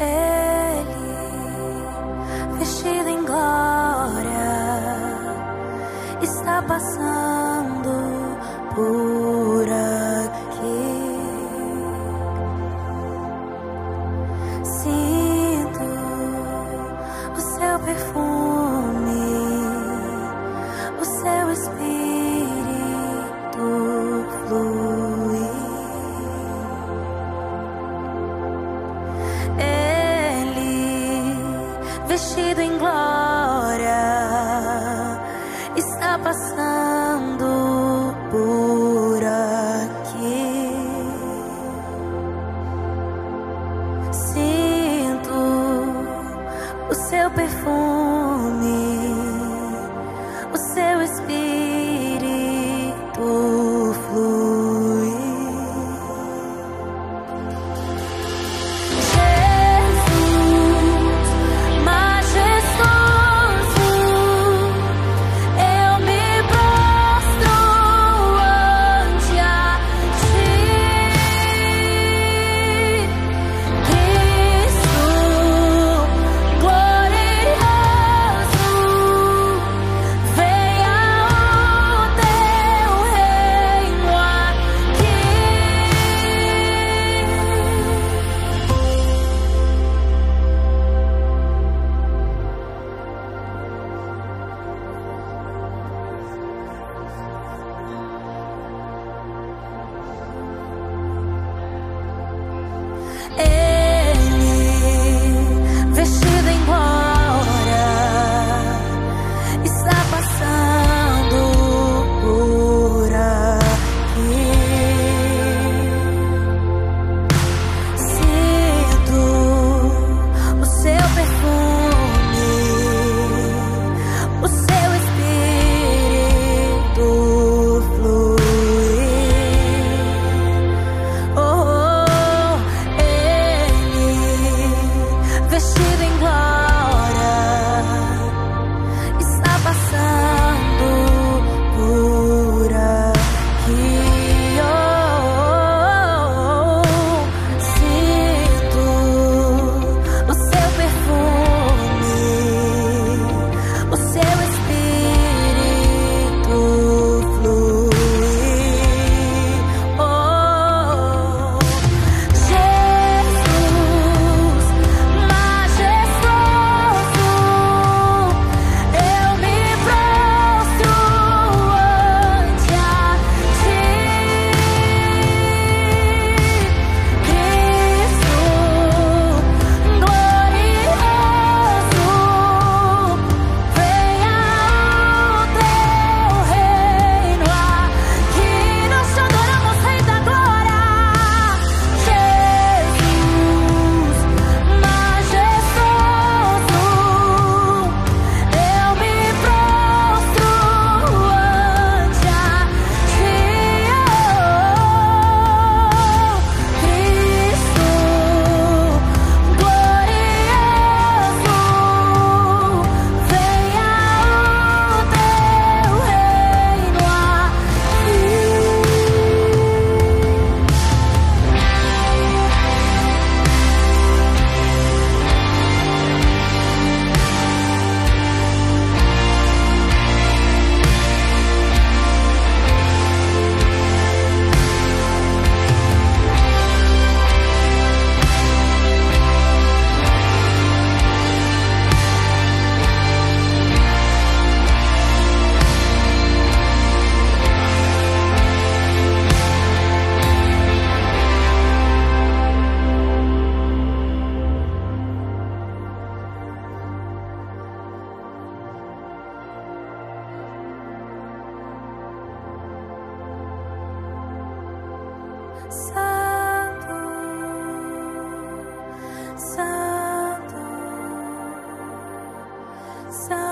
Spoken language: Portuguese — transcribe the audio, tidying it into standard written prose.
Ele, vestido em glória, está passando por aqui. Sinto o seu perfume, o seu espírito flui. Ele, vestido em glória, está passando por aqui. Sinto o seu perfume, o seu espírito flui. Jesus, majestoso, eu me prostro ante a ti. Cristo glorioso, venha o teu reino aqui. Ele, vestido em glória, está passando por aqui. Sinto o seu perfume, o seu espírito flui. Oh, ele, vestido em glória, está passando por aqui. Oh, sinto o seu perfume, o seu espírito flui. Oh, Jesus, majestoso, eu me prostro ante a ti. Cristo glorioso, venha o teu reino aqui. Nós te adoramos, Rei da Glória. Jesus, majestoso, eu me prostro ante a ti. Cristo glorioso, venha o teu reino Santo, Santo, Santo.